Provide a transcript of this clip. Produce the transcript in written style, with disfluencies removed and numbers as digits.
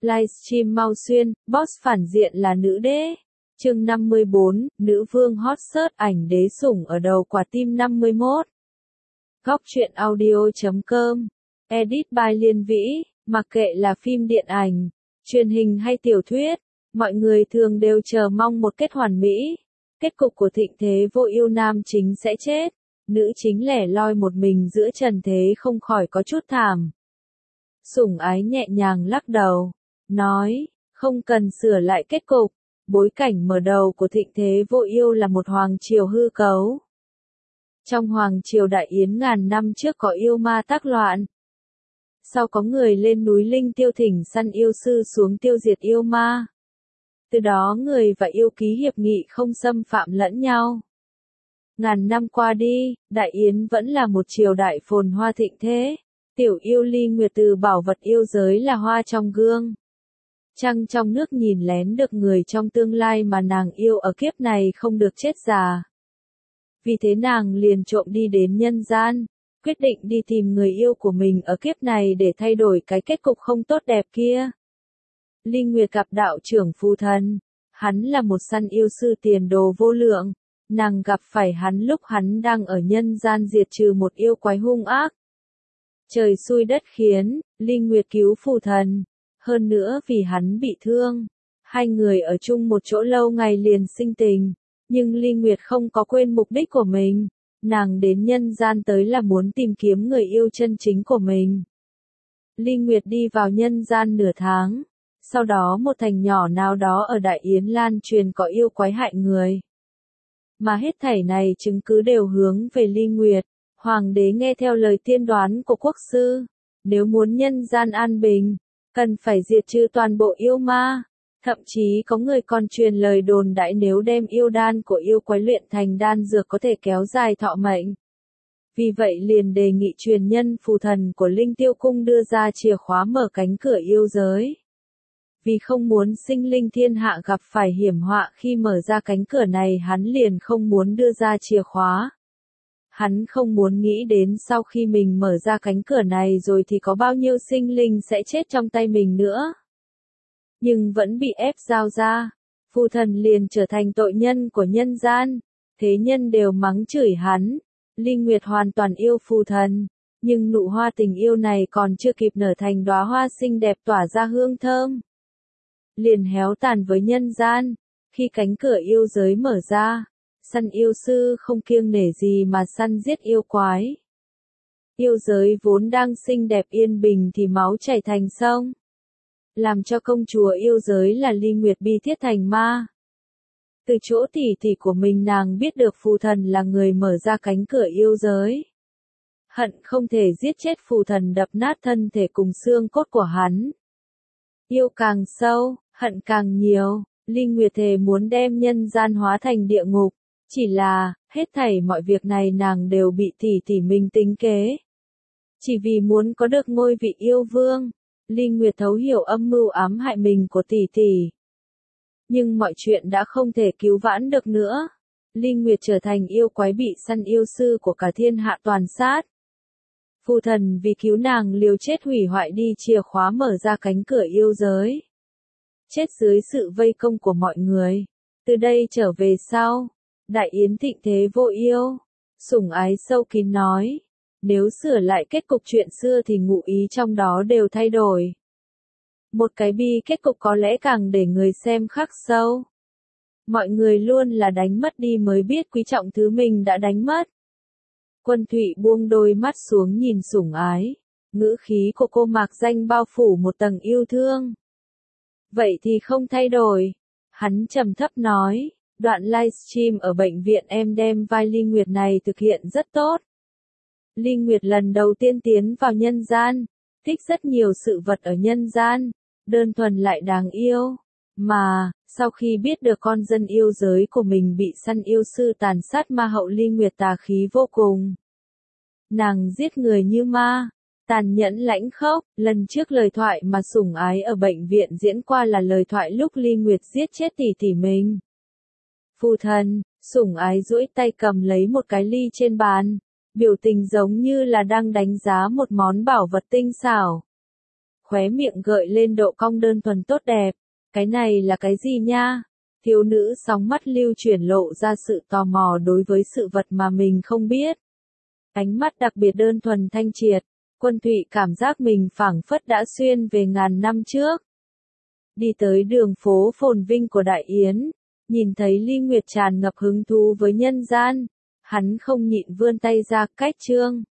Livestream mau xuyên, boss phản diện là nữ đế. Chương 54, nữ vương hot search ảnh đế sủng ở đầu quả tim 51. Góc truyện audio.com. Edit by Liên Vĩ. Mặc kệ là phim điện ảnh, truyền hình hay tiểu thuyết, mọi người thường đều chờ mong một kết hoàn mỹ. Kết cục của thịnh thế vô ưu nam chính sẽ chết, nữ chính lẻ loi một mình giữa trần thế không khỏi có chút thảm. Sủng ái nhẹ nhàng lắc đầu, nói, không cần sửa lại kết cục. Bối cảnh mở đầu của thịnh thế vô ưu là một hoàng triều hư cấu. Trong hoàng triều Đại Yến ngàn năm trước có yêu ma tác loạn. Sau có người lên núi Linh Tiêu thỉnh săn yêu sư xuống tiêu diệt yêu ma. Từ đó người và yêu ký hiệp nghị không xâm phạm lẫn nhau. Ngàn năm qua đi, Đại Yến vẫn là một triều đại phồn hoa thịnh thế. Tiểu yêu Ly Nguyệt từ bảo vật yêu giới là hoa trong gương. Trăng trong nước nhìn lén được người trong tương lai mà nàng yêu ở kiếp này không được chết già. Vì thế nàng liền trộm đi đến nhân gian, quyết định đi tìm người yêu của mình ở kiếp này để thay đổi cái kết cục không tốt đẹp kia. Ly Nguyệt gặp đạo trưởng Phù Thần, hắn là một săn yêu sư tiền đồ vô lượng, nàng gặp phải hắn lúc hắn đang ở nhân gian diệt trừ một yêu quái hung ác. Trời xui đất khiến, Ly Nguyệt cứu Phù Thần, hơn nữa vì hắn bị thương, hai người ở chung một chỗ lâu ngày liền sinh tình, nhưng Ly Nguyệt không có quên mục đích của mình, nàng đến nhân gian tới là muốn tìm kiếm người yêu chân chính của mình. Ly Nguyệt đi vào nhân gian nửa tháng, sau đó một thành nhỏ nào đó ở Đại Yến lan truyền có yêu quái hại người. Mà hết thảy này chứng cứ đều hướng về Ly Nguyệt, hoàng đế nghe theo lời tiên đoán của quốc sư, nếu muốn nhân gian an bình, cần phải diệt trừ toàn bộ yêu ma. Thậm chí có người còn truyền lời đồn đại nếu đem yêu đan của yêu quái luyện thành đan dược có thể kéo dài thọ mệnh. Vì vậy liền đề nghị truyền nhân Phù Thần của Linh Tiêu Cung đưa ra chìa khóa mở cánh cửa yêu giới. Vì không muốn sinh linh thiên hạ gặp phải hiểm họa khi mở ra cánh cửa này, hắn liền không muốn đưa ra chìa khóa. Hắn không muốn nghĩ đến sau khi mình mở ra cánh cửa này rồi thì có bao nhiêu sinh linh sẽ chết trong tay mình nữa. Nhưng vẫn bị ép giao ra, Phù Thần liền trở thành tội nhân của nhân gian, thế nhân đều mắng chửi hắn. Ly Nguyệt hoàn toàn yêu Phù Thần, nhưng nụ hoa tình yêu này còn chưa kịp nở thành đóa hoa xinh đẹp tỏa ra hương thơm, liền héo tàn với nhân gian. Khi cánh cửa yêu giới mở ra, săn yêu sư không kiêng nể gì mà săn giết yêu quái. Yêu giới vốn đang xinh đẹp yên bình thì máu chảy thành sông, làm cho công chúa yêu giới là Ly Nguyệt bi thiết thành ma. Từ chỗ tỉ tỉ của mình nàng biết được Phù Thần là người mở ra cánh cửa yêu giới. Hận không thể giết chết Phù Thần, đập nát thân thể cùng xương cốt của hắn. Yêu càng sâu, hận càng nhiều, Ly Nguyệt thề muốn đem nhân gian hóa thành địa ngục. Chỉ là, hết thảy mọi việc này nàng đều bị tỉ tỉ mình tính kế. Chỉ vì muốn có được ngôi vị yêu vương, Ly Nguyệt thấu hiểu âm mưu ám hại mình của tỷ tỷ. Nhưng mọi chuyện đã không thể cứu vãn được nữa. Ly Nguyệt trở thành yêu quái bị săn yêu sư của cả thiên hạ toàn sát. Phù Thần vì cứu nàng liều chết hủy hoại đi chìa khóa mở ra cánh cửa yêu giới. Chết dưới sự vây công của mọi người. Từ đây trở về sau, Đại Yến thịnh thế vô yêu. Sủng ái sâu kín nói, nếu sửa lại kết cục chuyện xưa thì ngụ ý trong đó đều thay đổi. Một cái bi kết cục có lẽ càng để người xem khắc sâu. Mọi người luôn là đánh mất đi mới biết quý trọng thứ mình đã đánh mất. Quân Thụy buông đôi mắt xuống nhìn sủng ái, ngữ khí của cô mạc danh bao phủ một tầng yêu thương. Vậy thì không thay đổi. Hắn trầm thấp nói, đoạn livestream ở bệnh viện em đem vai Ly Nguyệt này thực hiện rất tốt. Ly Nguyệt lần đầu tiên tiến vào nhân gian, thích rất nhiều sự vật ở nhân gian, đơn thuần lại đáng yêu. Mà, sau khi biết được con dân yêu giới của mình bị săn yêu sư tàn sát ma hậu, Ly Nguyệt tà khí vô cùng. Nàng giết người như ma, tàn nhẫn lãnh khốc. Lần trước lời thoại mà sủng ái ở bệnh viện diễn qua là lời thoại lúc Ly Nguyệt giết chết tỷ tỷ mình. Phù Thần, sủng ái duỗi tay cầm lấy một cái ly trên bàn, biểu tình giống như là đang đánh giá một món bảo vật tinh xảo. khóe miệng gợi lên độ cong đơn thuần tốt đẹp. Cái này là cái gì nha? Thiếu nữ sóng mắt lưu chuyển lộ ra sự tò mò đối với sự vật mà mình không biết. Ánh mắt đặc biệt đơn thuần thanh triệt, Quân Thụy cảm giác mình phảng phất đã xuyên về ngàn năm trước. Đi tới đường phố phồn vinh của Đại Yến, nhìn thấy Ly Nguyệt tràn ngập hứng thú với nhân gian, hắn không nhịn vươn tay ra cách trương.